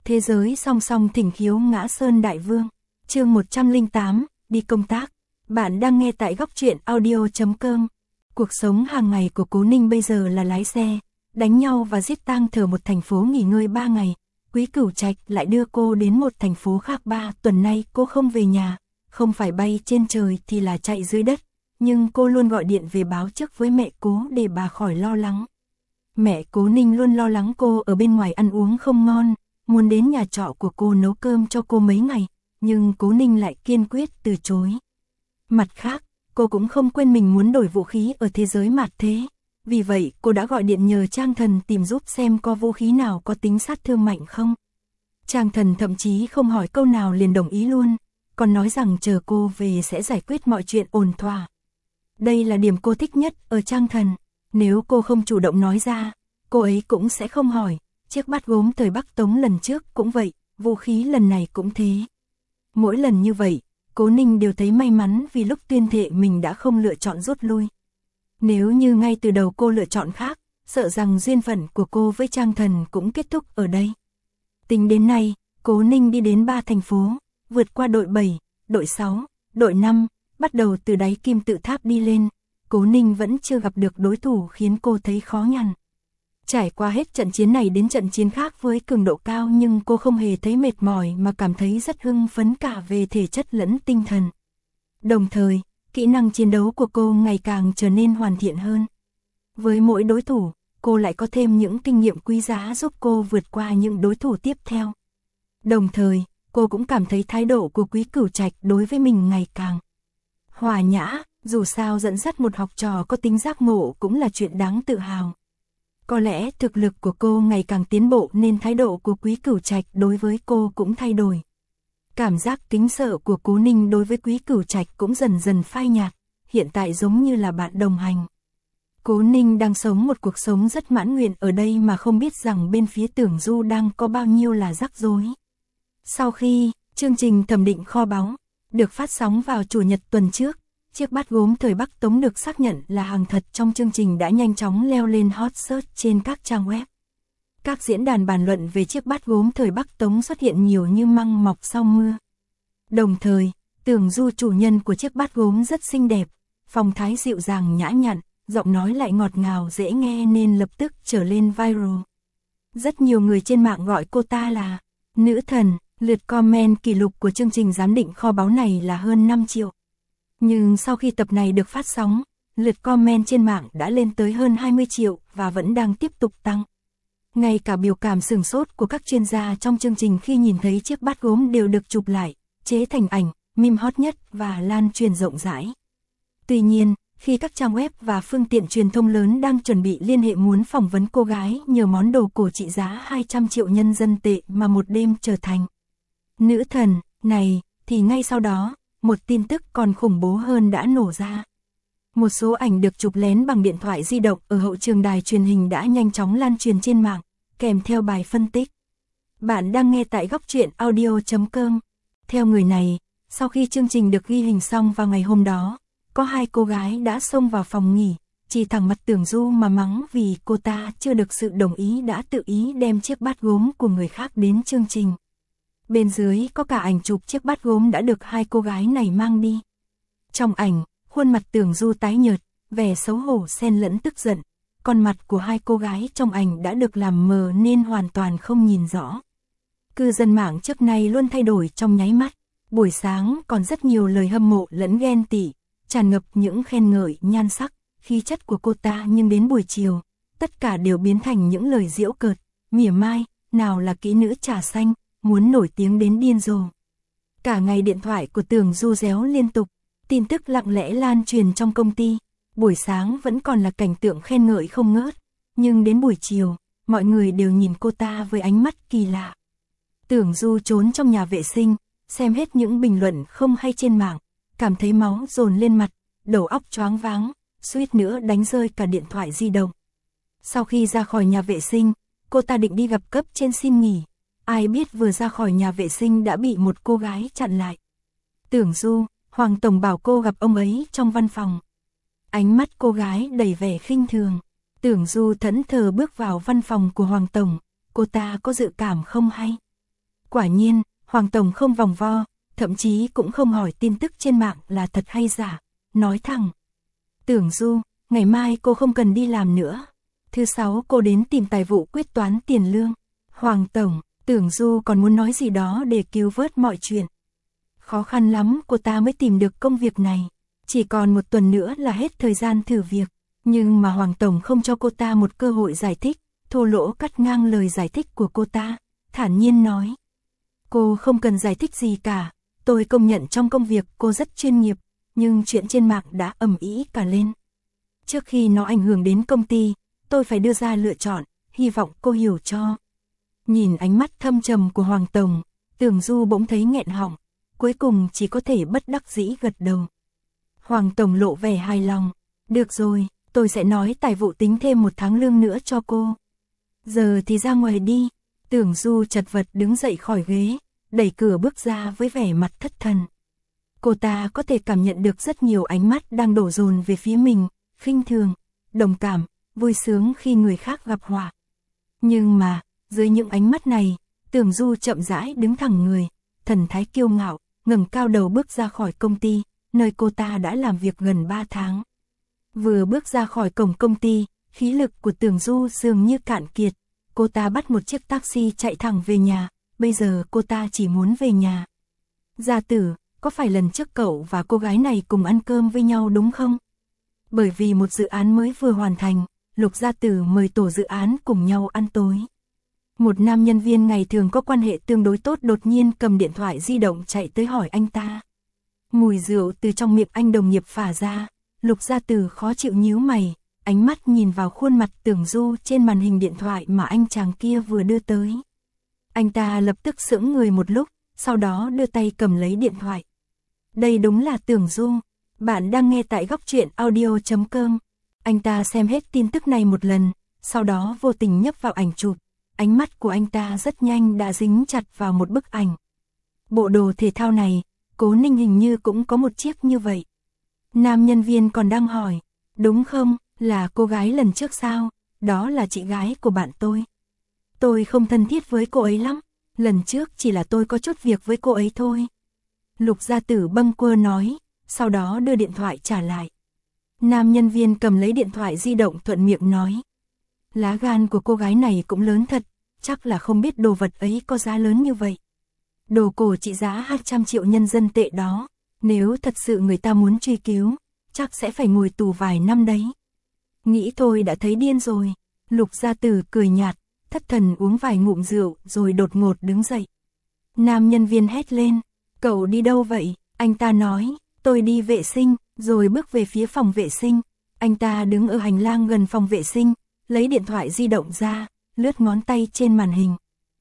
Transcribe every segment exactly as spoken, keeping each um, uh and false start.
Thế giới song song thỉnh khiếu ngã sơn đại vương. Chương một trăm lẻ tám, đi công tác. Bạn đang nghe tại góc truyện audio chấm com. Cuộc sống hàng ngày của Cố Ninh bây giờ là lái xe, đánh nhau và giết tang thở một thành phố nghỉ ngơi ba ngày. Quý Cửu Trạch lại đưa cô đến một thành phố khác ba tuần nay cô không về nhà, không phải bay trên trời thì là chạy dưới đất. Nhưng cô luôn gọi điện về báo trước với mẹ Cố để bà khỏi lo lắng. Mẹ Cố Ninh luôn lo lắng cô ở bên ngoài ăn uống không ngon, muốn đến nhà trọ của cô nấu cơm cho cô mấy ngày, nhưng Cố Ninh lại kiên quyết từ chối. Mặt khác, cô cũng không quên mình muốn đổi vũ khí ở thế giới mạt thế. Vì vậy, cô đã gọi điện nhờ Trang Thần tìm giúp xem có vũ khí nào có tính sát thương mạnh không. Trang Thần thậm chí không hỏi câu nào liền đồng ý luôn, còn nói rằng chờ cô về sẽ giải quyết mọi chuyện ổn thỏa. Đây là điểm cô thích nhất ở Trang Thần, nếu cô không chủ động nói ra, cô ấy cũng sẽ không hỏi. Chiếc bát gốm thời Bắc Tống lần trước cũng vậy, vũ khí lần này cũng thế. Mỗi lần như vậy, Cố Ninh đều thấy may mắn vì lúc tuyên thệ mình đã không lựa chọn rút lui. Nếu như ngay từ đầu cô lựa chọn khác, sợ rằng duyên phận của cô với Trang Thần cũng kết thúc ở đây. Tính đến nay, Cố Ninh đi đến ba thành phố, vượt qua đội bảy, đội sáu, đội năm, bắt đầu từ đáy kim tự tháp đi lên. Cố Ninh vẫn chưa gặp được đối thủ khiến cô thấy khó nhằn. Trải qua hết trận chiến này đến trận chiến khác với cường độ cao nhưng cô không hề thấy mệt mỏi mà cảm thấy rất hưng phấn cả về thể chất lẫn tinh thần. Đồng thời, kỹ năng chiến đấu của cô ngày càng trở nên hoàn thiện hơn. Với mỗi đối thủ, cô lại có thêm những kinh nghiệm quý giá giúp cô vượt qua những đối thủ tiếp theo. Đồng thời, cô cũng cảm thấy thái độ của Quý Cửu Trạch đối với mình ngày càng hòa nhã, dù sao dẫn dắt một học trò có tính giác ngộ cũng là chuyện đáng tự hào. Có lẽ thực lực của cô ngày càng tiến bộ nên thái độ của Quý Cửu Trạch đối với cô cũng thay đổi. Cảm giác kính sợ của Cố Ninh đối với Quý Cửu Trạch cũng dần dần phai nhạt, hiện tại giống như là bạn đồng hành. Cố Ninh đang sống một cuộc sống rất mãn nguyện ở đây mà không biết rằng bên phía Tưởng Du đang có bao nhiêu là rắc rối. Sau khi chương trình thẩm định kho báu được phát sóng vào Chủ nhật tuần trước, chiếc bát gốm thời Bắc Tống được xác nhận là hàng thật trong chương trình đã nhanh chóng leo lên hot search trên các trang web. Các diễn đàn bàn luận về chiếc bát gốm thời Bắc Tống xuất hiện nhiều như măng mọc sau mưa. Đồng thời, Tưởng Du chủ nhân của chiếc bát gốm rất xinh đẹp, phong thái dịu dàng nhã nhặn, giọng nói lại ngọt ngào dễ nghe nên lập tức trở lên viral. Rất nhiều người trên mạng gọi cô ta là nữ thần, lượt comment kỷ lục của chương trình giám định kho báu này là hơn năm triệu. Nhưng sau khi tập này được phát sóng, lượt comment trên mạng đã lên tới hơn hai mươi triệu và vẫn đang tiếp tục tăng. Ngay cả biểu cảm sửng sốt của các chuyên gia trong chương trình khi nhìn thấy chiếc bát gốm đều được chụp lại, chế thành ảnh, meme hot nhất và lan truyền rộng rãi. Tuy nhiên, khi các trang web và phương tiện truyền thông lớn đang chuẩn bị liên hệ muốn phỏng vấn cô gái nhờ món đồ cổ trị giá hai trăm triệu nhân dân tệ mà một đêm trở thành nữ thần này, thì ngay sau đó, một tin tức còn khủng bố hơn đã nổ ra. Một số ảnh được chụp lén bằng điện thoại di động ở hậu trường đài truyền hình đã nhanh chóng lan truyền trên mạng, kèm theo bài phân tích. Bạn đang nghe tại góc truyện audio chấm com. Theo người này, sau khi chương trình được ghi hình xong vào ngày hôm đó, có hai cô gái đã xông vào phòng nghỉ, chỉ thẳng mặt Tưởng Du mà mắng vì cô ta chưa được sự đồng ý đã tự ý đem chiếc bát gốm của người khác đến chương trình. Bên dưới có cả ảnh chụp chiếc bát gốm đã được hai cô gái này mang đi. Trong ảnh, khuôn mặt Tưởng Du tái nhợt, vẻ xấu hổ xen lẫn tức giận, còn mặt của hai cô gái trong ảnh đã được làm mờ nên hoàn toàn không nhìn rõ. Cư dân mạng trước nay luôn thay đổi trong nháy mắt, buổi sáng còn rất nhiều lời hâm mộ lẫn ghen tị, tràn ngập những khen ngợi nhan sắc, khí chất của cô ta, nhưng đến buổi chiều, tất cả đều biến thành những lời giễu cợt, mỉa mai, nào là kỹ nữ trà xanh, muốn nổi tiếng đến điên rồ. Cả ngày điện thoại của Tưởng Du réo liên tục, tin tức lặng lẽ lan truyền trong công ty, buổi sáng vẫn còn là cảnh tượng khen ngợi không ngớt, nhưng đến buổi chiều, mọi người đều nhìn cô ta với ánh mắt kỳ lạ. Tưởng Du trốn trong nhà vệ sinh, xem hết những bình luận không hay trên mạng, cảm thấy máu dồn lên mặt, đầu óc choáng váng, suýt nữa đánh rơi cả điện thoại di động. Sau khi ra khỏi nhà vệ sinh, cô ta định đi gặp cấp trên xin nghỉ, ai biết vừa ra khỏi nhà vệ sinh đã bị một cô gái chặn lại. Tưởng Du, Hoàng Tổng bảo cô gặp ông ấy trong văn phòng. Ánh mắt cô gái đầy vẻ khinh thường. Tưởng Du thẫn thờ bước vào văn phòng của Hoàng Tổng, cô ta có dự cảm không hay. Quả nhiên, Hoàng Tổng không vòng vo, thậm chí cũng không hỏi tin tức trên mạng là thật hay giả, nói thẳng. Tưởng Du, ngày mai cô không cần đi làm nữa. Thứ sáu cô đến tìm tài vụ quyết toán tiền lương. Hoàng Tổng, Tưởng Du còn muốn nói gì đó để cứu vớt mọi chuyện. Khó khăn lắm cô ta mới tìm được công việc này. Chỉ còn một tuần nữa là hết thời gian thử việc. Nhưng mà Hoàng Tổng không cho cô ta một cơ hội giải thích, thô lỗ cắt ngang lời giải thích của cô ta, thản nhiên nói. Cô không cần giải thích gì cả, tôi công nhận trong công việc cô rất chuyên nghiệp, nhưng chuyện trên mạng đã ầm ĩ cả lên. Trước khi nó ảnh hưởng đến công ty, tôi phải đưa ra lựa chọn, hy vọng cô hiểu cho. Nhìn ánh mắt thâm trầm của Hoàng Tổng, Tưởng Du bỗng thấy nghẹn họng, cuối cùng chỉ có thể bất đắc dĩ gật đầu. Hoàng Tổng lộ vẻ hài lòng, được rồi, tôi sẽ nói tài vụ tính thêm một tháng lương nữa cho cô. Giờ thì ra ngoài đi. Tưởng Du chật vật đứng dậy khỏi ghế, đẩy cửa bước ra với vẻ mặt thất thần. Cô ta có thể cảm nhận được rất nhiều ánh mắt đang đổ dồn về phía mình, khinh thường, đồng cảm, vui sướng khi người khác gặp họa. Nhưng mà, dưới những ánh mắt này, Tưởng Du chậm rãi đứng thẳng người, thần thái kiêu ngạo, ngẩng cao đầu bước ra khỏi công ty, nơi cô ta đã làm việc gần ba tháng. Vừa bước ra khỏi cổng công ty, khí lực của Tưởng Du dường như cạn kiệt. Cô ta bắt một chiếc taxi chạy thẳng về nhà, bây giờ cô ta chỉ muốn về nhà. Gia Tử, có phải lần trước cậu và cô gái này cùng ăn cơm với nhau đúng không? Bởi vì một dự án mới vừa hoàn thành, Lục Gia Tử mời tổ dự án cùng nhau ăn tối. Một nam nhân viên ngày thường có quan hệ tương đối tốt đột nhiên cầm điện thoại di động chạy tới hỏi anh ta. Mùi rượu từ trong miệng anh đồng nghiệp phả ra, Lục Gia Tử khó chịu nhíu mày, ánh mắt nhìn vào khuôn mặt Tưởng Du trên màn hình điện thoại mà anh chàng kia vừa đưa tới. Anh ta lập tức sững người một lúc, sau đó đưa tay cầm lấy điện thoại. Đây đúng là Tưởng Du, bạn đang nghe tại góc truyện audio chấm com. Anh ta xem hết tin tức này một lần, sau đó vô tình nhấp vào ảnh chụp. Ánh mắt của anh ta rất nhanh đã dính chặt vào một bức ảnh. Bộ đồ thể thao này, Cố Ninh hình như cũng có một chiếc như vậy. Nam nhân viên còn đang hỏi, đúng không, là cô gái lần trước sao, đó là chị gái của bạn tôi. Tôi không thân thiết với cô ấy lắm, lần trước chỉ là tôi có chút việc với cô ấy thôi. Lục Gia Tử bâng quơ nói, sau đó đưa điện thoại trả lại. Nam nhân viên cầm lấy điện thoại di động thuận miệng nói. Lá gan của cô gái này cũng lớn thật, chắc là không biết đồ vật ấy có giá lớn như vậy. Đồ cổ trị giá hai trăm triệu nhân dân tệ đó, nếu thật sự người ta muốn truy cứu, chắc sẽ phải ngồi tù vài năm đấy. Nghĩ thôi đã thấy điên rồi. Lục Gia Tử cười nhạt, thất thần uống vài ngụm rượu rồi đột ngột đứng dậy. Nam nhân viên hét lên, cậu đi đâu vậy? Anh ta nói, tôi đi vệ sinh, rồi bước về phía phòng vệ sinh. Anh ta đứng ở hành lang gần phòng vệ sinh, lấy điện thoại di động ra, lướt ngón tay trên màn hình.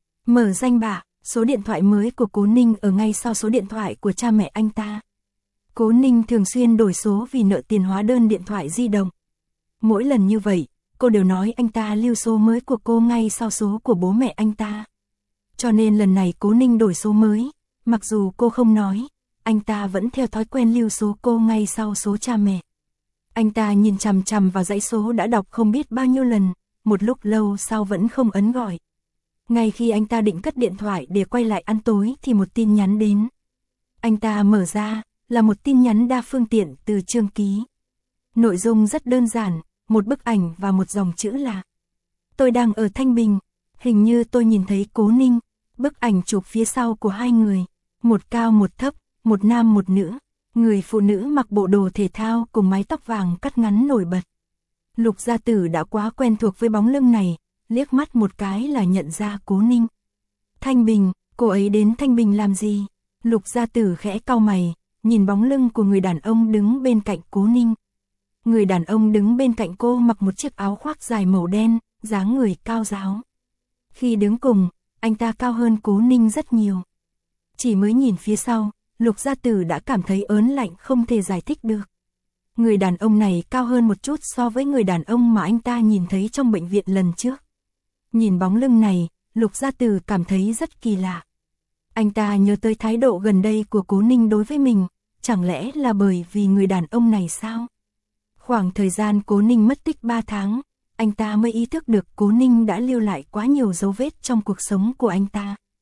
Mở danh bạ, số điện thoại mới của Cố Ninh ở ngay sau số điện thoại của cha mẹ anh ta. Cố Ninh thường xuyên đổi số vì nợ tiền hóa đơn điện thoại di động. Mỗi lần như vậy, cô đều nói anh ta lưu số mới của cô ngay sau số của bố mẹ anh ta. Cho nên lần này Cố Ninh đổi số mới, mặc dù cô không nói, anh ta vẫn theo thói quen lưu số cô ngay sau số cha mẹ. Anh ta nhìn chằm chằm vào dãy số đã đọc không biết bao nhiêu lần, một lúc lâu sau vẫn không ấn gọi. Ngay khi anh ta định cất điện thoại để quay lại ăn tối thì một tin nhắn đến. Anh ta mở ra, là một tin nhắn đa phương tiện từ Trương Ký. Nội dung rất đơn giản, một bức ảnh và một dòng chữ là: tôi đang ở Thanh Bình, hình như tôi nhìn thấy Cố Ninh. Bức ảnh chụp phía sau của hai người, một cao một thấp, một nam một nữ. Người phụ nữ mặc bộ đồ thể thao cùng mái tóc vàng cắt ngắn nổi bật. Lục Gia Tử đã quá quen thuộc với bóng lưng này, liếc mắt một cái là nhận ra Cố Ninh. Thanh Bình, cô ấy đến Thanh Bình làm gì? Lục Gia Tử khẽ cau mày, nhìn bóng lưng của người đàn ông đứng bên cạnh Cố Ninh. Người đàn ông đứng bên cạnh cô mặc một chiếc áo khoác dài màu đen, dáng người cao ráo. Khi đứng cùng, anh ta cao hơn Cố Ninh rất nhiều. Chỉ mới nhìn phía sau, Lục Gia Tử đã cảm thấy ớn lạnh không thể giải thích được. Người đàn ông này cao hơn một chút so với người đàn ông mà anh ta nhìn thấy trong bệnh viện lần trước. Nhìn bóng lưng này, Lục Gia Tử cảm thấy rất kỳ lạ. Anh ta nhớ tới thái độ gần đây của Cố Ninh đối với mình, chẳng lẽ là bởi vì người đàn ông này sao? Khoảng thời gian Cố Ninh mất tích ba tháng, anh ta mới ý thức được Cố Ninh đã lưu lại quá nhiều dấu vết trong cuộc sống của anh ta.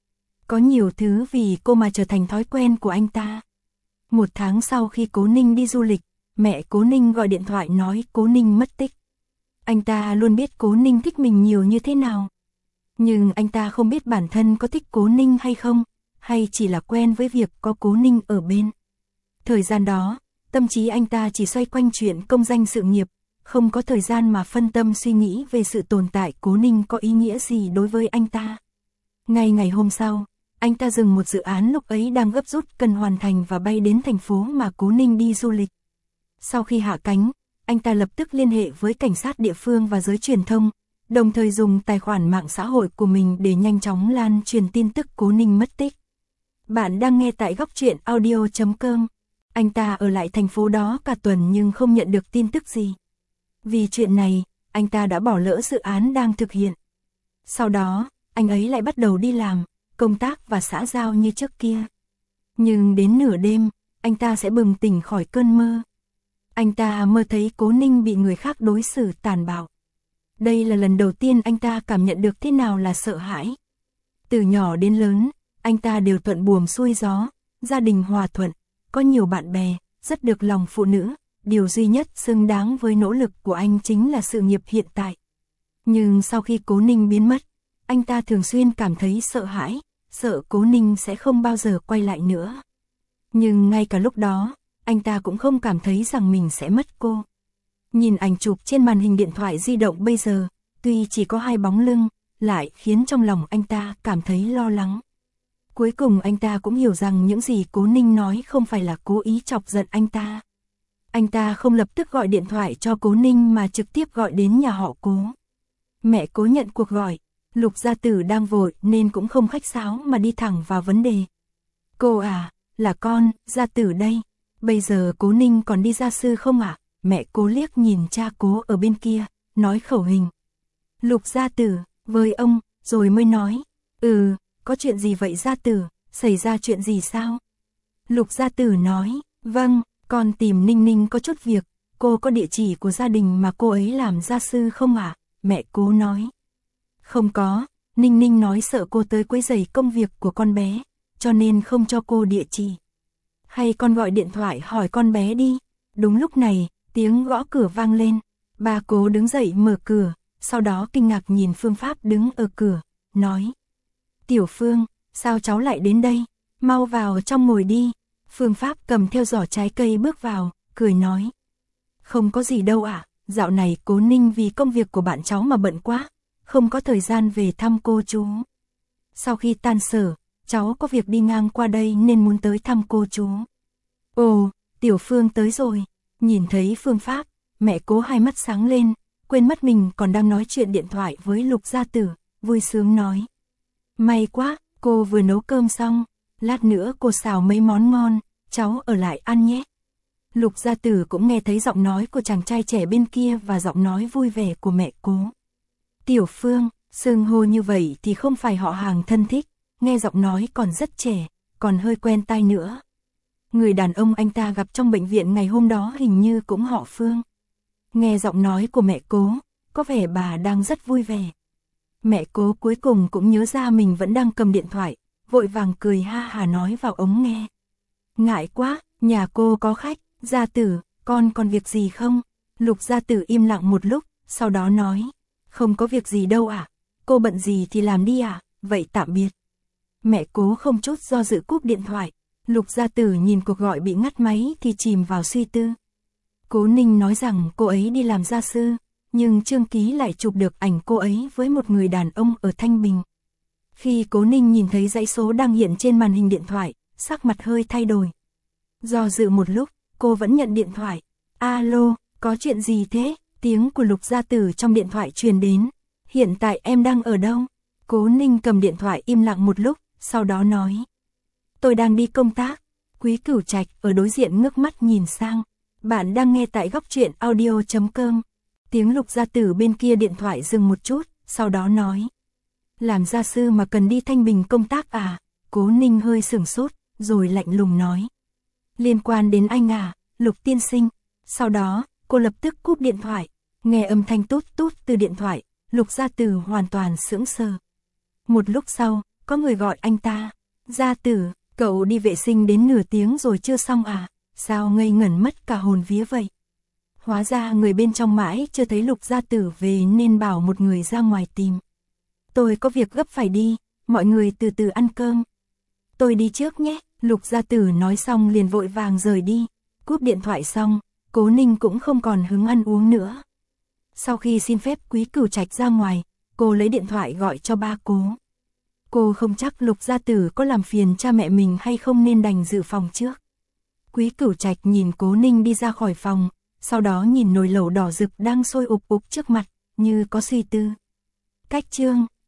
Có nhiều thứ vì cô mà trở thành thói quen của anh ta. Một tháng sau khi Cố Ninh đi du lịch, mẹ Cố Ninh gọi điện thoại nói Cố Ninh mất tích. Anh ta luôn biết Cố Ninh thích mình nhiều như thế nào. Nhưng anh ta không biết bản thân có thích Cố Ninh hay không, hay chỉ là quen với việc có Cố Ninh ở bên. Thời gian đó, tâm trí anh ta chỉ xoay quanh chuyện công danh sự nghiệp, không có thời gian mà phân tâm suy nghĩ về sự tồn tại Cố Ninh có ý nghĩa gì đối với anh ta. Ngay ngày hôm sau, anh ta dừng một dự án lúc ấy đang gấp rút cần hoàn thành và bay đến thành phố mà Cố Ninh đi du lịch. Sau khi hạ cánh, anh ta lập tức liên hệ với cảnh sát địa phương và giới truyền thông, đồng thời dùng tài khoản mạng xã hội của mình để nhanh chóng lan truyền tin tức Cố Ninh mất tích. Bạn đang nghe tại góc truyện audio chấm com. Anh ta ở lại thành phố đó cả tuần nhưng không nhận được tin tức gì. Vì chuyện này, anh ta đã bỏ lỡ dự án đang thực hiện. Sau đó, anh ấy lại bắt đầu đi làm, công tác và xã giao như trước kia. Nhưng đến nửa đêm, anh ta sẽ bừng tỉnh khỏi cơn mơ. Anh ta mơ thấy Cố Ninh bị người khác đối xử tàn bạo. Đây là lần đầu tiên anh ta cảm nhận được thế nào là sợ hãi. Từ nhỏ đến lớn, anh ta đều thuận buồm xuôi gió, gia đình hòa thuận, có nhiều bạn bè, rất được lòng phụ nữ. Điều duy nhất xứng đáng với nỗ lực của anh chính là sự nghiệp hiện tại. Nhưng sau khi Cố Ninh biến mất, anh ta thường xuyên cảm thấy sợ hãi, sợ Cố Ninh sẽ không bao giờ quay lại nữa. Nhưng ngay cả lúc đó, anh ta cũng không cảm thấy rằng mình sẽ mất cô. Nhìn ảnh chụp trên màn hình điện thoại di động bây giờ, tuy chỉ có hai bóng lưng, lại khiến trong lòng anh ta cảm thấy lo lắng. Cuối cùng anh ta cũng hiểu rằng những gì Cố Ninh nói không phải là cố ý chọc giận anh ta. Anh ta không lập tức gọi điện thoại cho Cố Ninh mà trực tiếp gọi đến nhà họ Cố. Mẹ Cố nhận cuộc gọi, Lục Gia Tử đang vội nên cũng không khách sáo mà đi thẳng vào vấn đề. Cô à, là con, Gia Tử đây. Bây giờ Cố Ninh còn đi gia sư không ạ? À? Mẹ Cố liếc nhìn cha Cố ở bên kia, nói khẩu hình. Lục Gia Tử, với ông, rồi mới nói. Ừ, có chuyện gì vậy Gia Tử, xảy ra chuyện gì sao? Lục Gia Tử nói, vâng, con tìm Ninh Ninh có chút việc, cô có địa chỉ của gia đình mà cô ấy làm gia sư không ạ? À? Mẹ Cố nói. Không có, Ninh Ninh nói sợ cô tới quấy rầy công việc của con bé, cho nên không cho cô địa chỉ. Hay con gọi điện thoại hỏi con bé đi. Đúng lúc này, tiếng gõ cửa vang lên. Bà Cố đứng dậy mở cửa, sau đó kinh ngạc nhìn Phương Pháp đứng ở cửa, nói. Tiểu Phương, sao cháu lại đến đây? Mau vào trong ngồi đi. Phương Pháp cầm theo giỏ trái cây bước vào, cười nói. Không có gì đâu ạ, à, dạo này Cố Ninh vì công việc của bạn cháu mà bận quá, không có thời gian về thăm cô chú. Sau khi tan sở, cháu có việc đi ngang qua đây nên muốn tới thăm cô chú. Ồ, Tiểu Phương tới rồi. Nhìn thấy Phương Pháp, mẹ Cố hai mắt sáng lên, quên mất mình còn đang nói chuyện điện thoại với Lục Gia Tử, vui sướng nói. May quá, cô vừa nấu cơm xong, lát nữa cô xào mấy món ngon, cháu ở lại ăn nhé. Lục Gia Tử cũng nghe thấy giọng nói của chàng trai trẻ bên kia và giọng nói vui vẻ của mẹ Cố. Tiểu Phương, xưng hô như vậy thì không phải họ hàng thân thích, nghe giọng nói còn rất trẻ, còn hơi quen tai nữa. Người đàn ông anh ta gặp trong bệnh viện ngày hôm đó hình như cũng họ Phương. Nghe giọng nói của mẹ Cố, có vẻ bà đang rất vui vẻ. Mẹ Cố cuối cùng cũng nhớ ra mình vẫn đang cầm điện thoại, vội vàng cười ha hà nói vào ống nghe. Ngại quá, nhà cô có khách, Gia Tử, con còn việc gì không? Lục Gia Tử im lặng một lúc, sau đó nói. Không có việc gì đâu ạ, à? Cô bận gì thì làm đi ạ, à? Vậy tạm biệt. Mẹ Cố không chút do dự cúp điện thoại. Lục Gia Tử nhìn cuộc gọi bị ngắt máy thì chìm vào suy tư. Cố Ninh nói rằng cô ấy đi làm gia sư, nhưng Trương Ký lại chụp được ảnh cô ấy với một người đàn ông ở Thanh Bình. Khi Cố Ninh nhìn thấy dãy số đang hiện trên màn hình điện thoại, sắc mặt hơi thay đổi. Do dự một lúc, cô vẫn nhận điện thoại. Alo, có chuyện gì thế? Tiếng của Lục Gia Tử trong điện thoại truyền đến. Hiện tại em đang ở đâu? Cố Ninh cầm điện thoại im lặng một lúc, sau đó nói. Tôi đang đi công tác. Quý Cửu Trạch ở đối diện ngước mắt nhìn sang. Bạn đang nghe tại góc truyện audio chấm com. Tiếng Lục Gia Tử bên kia điện thoại dừng một chút, sau đó nói. Làm gia sư mà cần đi Thanh Bình công tác à? Cố Ninh hơi sửng sốt, rồi lạnh lùng nói. Liên quan đến anh à, Lục tiên sinh. Sau đó, cô lập tức cúp điện thoại. Nghe âm thanh tút tút từ điện thoại, Lục Gia Tử hoàn toàn sững sờ. Một lúc sau, có người gọi anh ta. Gia Tử, cậu đi vệ sinh đến nửa tiếng rồi chưa xong à? Sao ngây ngẩn mất cả hồn vía vậy? Hóa ra người bên trong mãi chưa thấy Lục Gia Tử về nên bảo một người ra ngoài tìm. Tôi có việc gấp phải đi, mọi người từ từ ăn cơm. Tôi đi trước nhé, Lục Gia Tử nói xong liền vội vàng rời đi. Cúp điện thoại xong, Cố Ninh cũng không còn hứng ăn uống nữa. Sau khi xin phép Quý Cửu Trạch ra ngoài, cô lấy điện thoại gọi cho ba Cố. Cô không chắc Lục Gia Tử có làm phiền cha mẹ mình hay không nên đành dự phòng trước. Quý Cửu Trạch nhìn Cố Ninh đi ra khỏi phòng, sau đó nhìn nồi lẩu đỏ rực đang sôi ục ục trước mặt, như có suy tư. Cách chương,